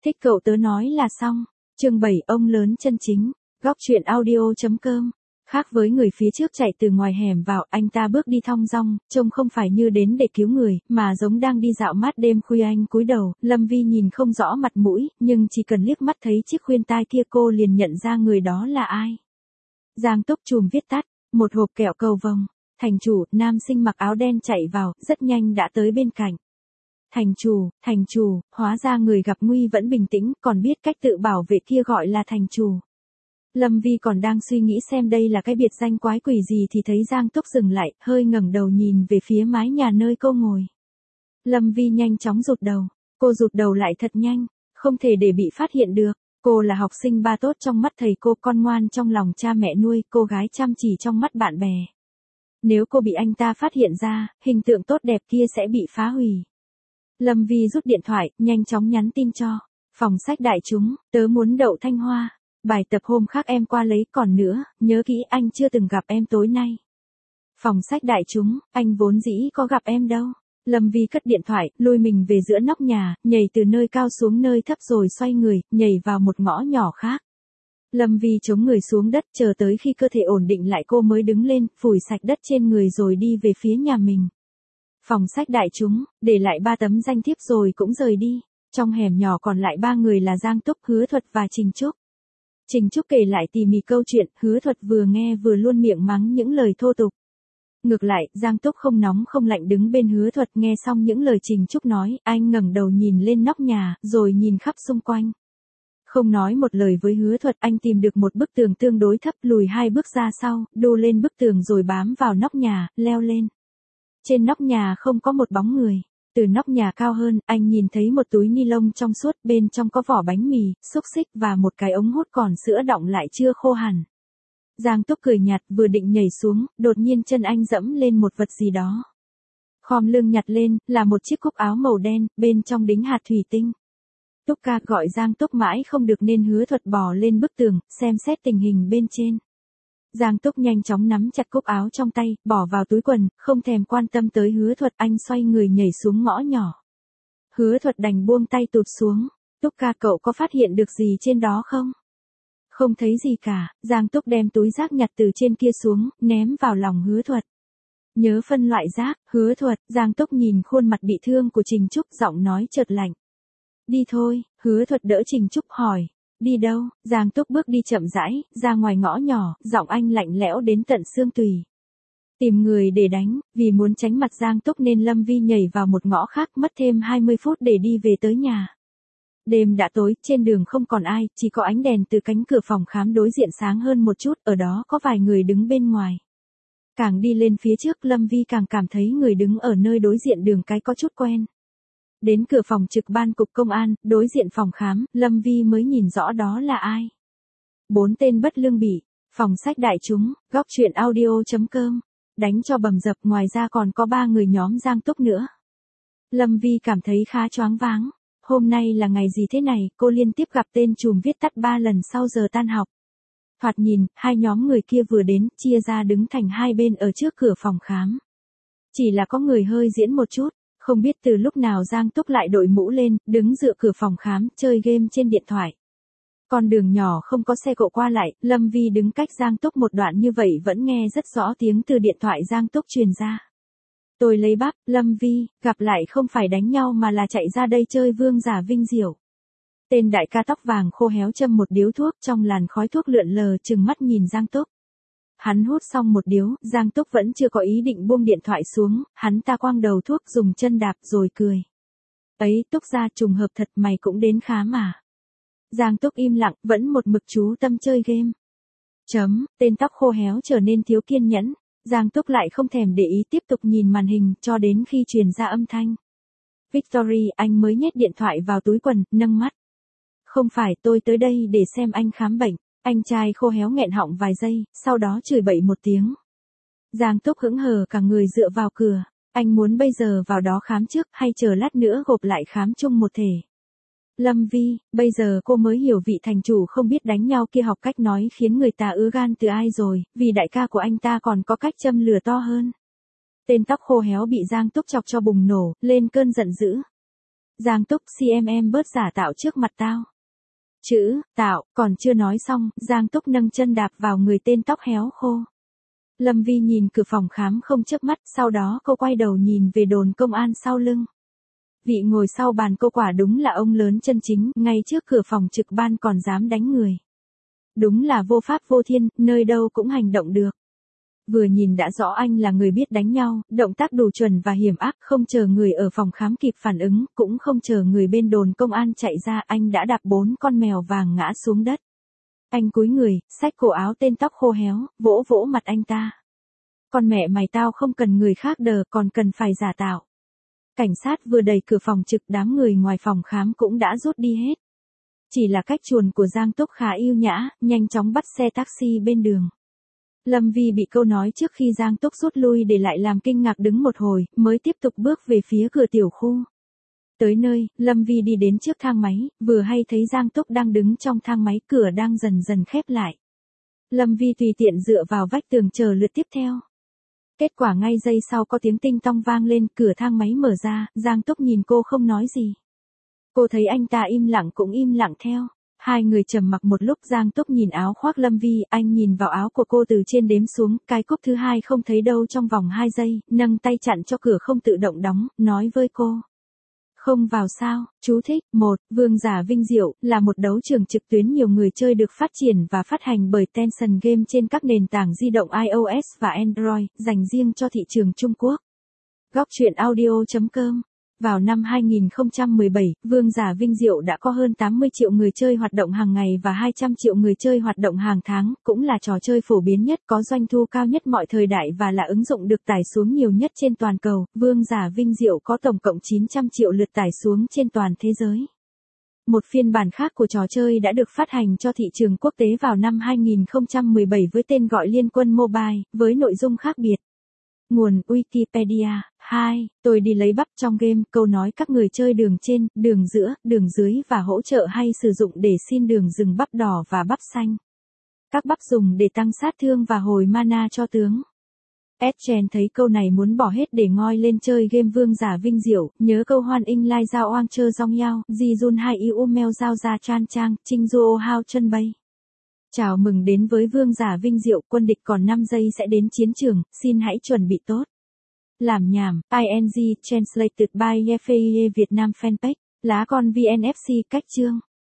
Thích cậu tớ nói là xong. Chương 7 ông lớn chân chính. Góc truyện audio.com. Khác với người phía trước chạy từ ngoài hẻm vào, anh ta bước đi thong dong, trông không phải như đến để cứu người, mà giống đang đi dạo mát đêm khuya. Anh cúi đầu, Lâm Vi nhìn không rõ mặt mũi, nhưng chỉ cần liếc mắt thấy chiếc khuyên tai kia cô liền nhận ra người đó là ai. Giang Túc chùm viết tắt, một hộp kẹo cầu vồng. Thành chủ, nam sinh mặc áo đen chạy vào, rất nhanh đã tới bên cạnh. Thành chủ, hóa ra người gặp nguy vẫn bình tĩnh, còn biết cách tự bảo vệ kia gọi là thành chủ. Lâm Vi còn đang suy nghĩ xem đây là cái biệt danh quái quỷ gì thì thấy Giang Túc dừng lại, hơi ngẩng đầu nhìn về phía mái nhà nơi cô ngồi. Lâm Vi nhanh chóng rụt đầu, cô rụt đầu lại thật nhanh, không thể để bị phát hiện được. Cô là học sinh ba tốt trong mắt thầy cô, con ngoan trong lòng cha mẹ nuôi, cô gái chăm chỉ trong mắt bạn bè. Nếu cô bị anh ta phát hiện ra, hình tượng tốt đẹp kia sẽ bị phá hủy. Lâm Vi rút điện thoại, nhanh chóng nhắn tin cho. Phòng sách đại chúng, tớ muốn đậu Thanh Hoa. Bài tập hôm khác em qua lấy, còn nữa, nhớ kỹ anh chưa từng gặp em tối nay. Phòng sách đại chúng, anh vốn dĩ có gặp em đâu. Lâm Vi cất điện thoại, lôi mình về giữa nóc nhà, nhảy từ nơi cao xuống nơi thấp rồi xoay người, nhảy vào một ngõ nhỏ khác. Lâm Vi chống người xuống đất, chờ tới khi cơ thể ổn định lại cô mới đứng lên, phủi sạch đất trên người rồi đi về phía nhà mình. Phòng sách đại chúng, để lại 3 tấm danh thiếp rồi cũng rời đi. Trong hẻm nhỏ còn lại 3 người là Giang Túc, Hứa Thuật và Trình Trúc. Trình Trúc kể lại tỉ mỉ câu chuyện, Hứa Thuật vừa nghe vừa luôn miệng mắng những lời thô tục. Ngược lại, Giang Túc không nóng không lạnh đứng bên Hứa Thuật, nghe xong những lời Trình Trúc nói, anh ngẩng đầu nhìn lên nóc nhà, rồi nhìn khắp xung quanh. Không nói một lời với Hứa Thuật, anh tìm được một bức tường tương đối thấp, lùi 2 bước ra sau, đu lên bức tường rồi bám vào nóc nhà, leo lên. Trên nóc nhà không có một bóng người. Từ nóc nhà cao hơn, anh nhìn thấy một túi ni lông trong suốt, bên trong có vỏ bánh mì, xúc xích và một cái ống hút còn sữa đọng lại chưa khô hẳn. Giang Túc cười nhạt, vừa định nhảy xuống, đột nhiên chân anh dẫm lên một vật gì đó. Khom lưng nhặt lên, là một chiếc cúc áo màu đen, bên trong đính hạt thủy tinh. Túc ca gọi Giang Túc mãi không được nên Hứa Thuật bò lên bức tường, xem xét tình hình bên trên. Giang Túc nhanh chóng nắm chặt cúc áo trong tay, bỏ vào túi quần, không thèm quan tâm tới Hứa Thuật, anh xoay người nhảy xuống ngõ nhỏ. Hứa Thuật đành buông tay tụt xuống. Túc ca, cậu có phát hiện được gì trên đó không? Không thấy gì cả. Giang Túc đem túi rác nhặt từ trên kia xuống, ném vào lòng Hứa Thuật. Nhớ phân loại rác. Hứa Thuật. Giang Túc nhìn khuôn mặt bị thương của Trình Trúc, giọng nói chợt lạnh. Đi thôi. Hứa Thuật đỡ Trình Trúc hỏi. Đi đâu? Giang Túc bước đi chậm rãi, ra ngoài ngõ nhỏ, giọng anh lạnh lẽo đến tận xương tủy. Tìm người để đánh, vì muốn tránh mặt Giang Túc nên Lâm Vi nhảy vào một ngõ khác, mất thêm 20 phút để đi về tới nhà. Đêm đã tối, trên đường không còn ai, chỉ có ánh đèn từ cánh cửa phòng khám đối diện sáng hơn một chút, ở đó có vài người đứng bên ngoài. Càng đi lên phía trước, Lâm Vi càng cảm thấy người đứng ở nơi đối diện đường cái có chút quen. Đến cửa phòng trực ban cục công an, đối diện phòng khám, Lâm Vi mới nhìn rõ đó là ai. 4 tên bất lương bỉ. Phòng sách đại chúng, góc truyện audio.com. Đánh cho bầm dập, ngoài ra còn có 3 người nhóm Giang Túc nữa. Lâm Vi cảm thấy khá choáng váng. Hôm nay là ngày gì thế này, cô liên tiếp gặp tên trùm viết tắt 3 lần sau giờ tan học. Thoạt nhìn, 2 nhóm người kia vừa đến, chia ra đứng thành 2 bên ở trước cửa phòng khám. Chỉ là có người hơi diễn một chút. Không biết từ lúc nào Giang Túc lại đội mũ lên, đứng dựa cửa phòng khám, chơi game trên điện thoại. Con đường nhỏ không có xe cộ qua lại, Lâm Vi đứng cách Giang Túc một đoạn như vậy vẫn nghe rất rõ tiếng từ điện thoại Giang Túc truyền ra. Tôi lấy bắp, Lâm Vi, gặp lại không phải đánh nhau mà là chạy ra đây chơi vương giả vinh diệu. Tên đại ca tóc vàng khô héo châm một điếu thuốc, trong làn khói thuốc lượn lờ, trừng mắt nhìn Giang Túc. Hắn hút xong một điếu, Giang Túc vẫn chưa có ý định buông điện thoại xuống, hắn ta quăng đầu thuốc dùng chân đạp rồi cười. Ấy, Túc ra trùng hợp thật, mày cũng đến khám à? Giang Túc im lặng, vẫn một mực chú tâm chơi game. Tên tóc khô héo trở nên thiếu kiên nhẫn. Giang Túc lại không thèm để ý, tiếp tục nhìn màn hình, cho đến khi truyền ra âm thanh. Victory, anh mới nhét điện thoại vào túi quần, nâng mắt. Không phải, tôi tới đây để xem anh khám bệnh. Anh trai khô héo nghẹn họng vài giây, sau đó chửi bậy một tiếng. Giang Túc hững hờ cả người dựa vào cửa. Anh muốn bây giờ vào đó khám trước hay chờ lát nữa gộp lại khám chung một thể. Lâm Vi, bây giờ cô mới hiểu vị thành chủ không biết đánh nhau kia học cách nói khiến người ta ứa gan từ ai rồi, vì đại ca của anh ta còn có cách châm lửa to hơn. Tên tóc khô héo bị Giang Túc chọc cho bùng nổ, lên cơn giận dữ. Giang Túc em bớt giả tạo trước mặt tao. Chữ, tạo, còn chưa nói xong, Giang Túc nâng chân đạp vào người tên tóc héo khô. Lâm Vi nhìn cửa phòng khám không chớp mắt, sau đó cô quay đầu nhìn về đồn công an sau lưng. Vị ngồi sau bàn cô quả đúng là ông lớn chân chính, ngay trước cửa phòng trực ban còn dám đánh người. Đúng là vô pháp vô thiên, nơi đâu cũng hành động được. Vừa nhìn đã rõ anh là người biết đánh nhau, động tác đủ chuẩn và hiểm ác, không chờ người ở phòng khám kịp phản ứng, cũng không chờ người bên đồn công an chạy ra, anh đã đạp 4 con mèo vàng ngã xuống đất. Anh cúi người, xách cổ áo tên tóc khô héo, vỗ vỗ mặt anh ta. Con mẹ mày, tao không cần người khác đờ, còn cần phải giả tạo. Cảnh sát vừa đẩy cửa phòng trực, đám người ngoài phòng khám cũng đã rút đi hết. Chỉ là cách chuồn của Giang Túc khá yêu nhã, nhanh chóng bắt xe taxi bên đường. Lâm Vi bị câu nói trước khi Giang Túc rút lui để lại làm kinh ngạc, đứng một hồi, mới tiếp tục bước về phía cửa tiểu khu. Tới nơi, Lâm Vi đi đến trước thang máy, vừa hay thấy Giang Túc đang đứng trong thang máy, cửa đang dần dần khép lại. Lâm Vi tùy tiện dựa vào vách tường chờ lượt tiếp theo. Kết quả ngay giây sau có tiếng tinh tong vang lên, cửa thang máy mở ra, Giang Túc nhìn cô không nói gì. Cô thấy anh ta im lặng cũng im lặng theo. Hai người trầm mặc một lúc, Giang Túc nhìn áo khoác Lâm Vi, anh nhìn vào áo của cô từ trên đếm xuống, cái cúc thứ hai không thấy đâu trong vòng 2 giây, nâng tay chặn cho cửa không tự động đóng, nói với cô. Không vào sao? Chú thích. 1. Vương giả Vinh Diệu là một đấu trường trực tuyến nhiều người chơi, được phát triển và phát hành bởi Tencent Game trên các nền tảng di động iOS và Android, dành riêng cho thị trường Trung Quốc. Góc truyện audio.com. Vào năm 2017, Vương giả Vinh Diệu đã có hơn 80 triệu người chơi hoạt động hàng ngày và 200 triệu người chơi hoạt động hàng tháng, cũng là trò chơi phổ biến nhất, có doanh thu cao nhất mọi thời đại và là ứng dụng được tải xuống nhiều nhất trên toàn cầu. Vương giả Vinh Diệu có tổng cộng 900 triệu lượt tải xuống trên toàn thế giới. Một phiên bản khác của trò chơi đã được phát hành cho thị trường quốc tế vào năm 2017 với tên gọi Liên Quân Mobile, với nội dung khác biệt. Nguồn Wikipedia. 2. Tôi đi lấy bắp trong game, câu nói các người chơi đường trên, đường giữa, đường dưới và hỗ trợ hay sử dụng để xin đường rừng bắp đỏ và bắp xanh. Các bắp dùng để tăng sát thương và hồi mana cho tướng. Edgen thấy câu này muốn bỏ hết để ngoi lên chơi game Vương giả Vinh Diệu, nhớ câu hoan inh lai giao oang chơ rong yao, di jun hai yêu meo giao ra chan trang, trinh duo hao chân bay. Chào mừng đến với Vương giả Vinh Diệu, quân địch còn 5 giây sẽ đến chiến trường, xin hãy chuẩn bị tốt. Làm nhảm, ING, translated by FAIE Việt Nam fanpage, lá con VNFC, cách chương.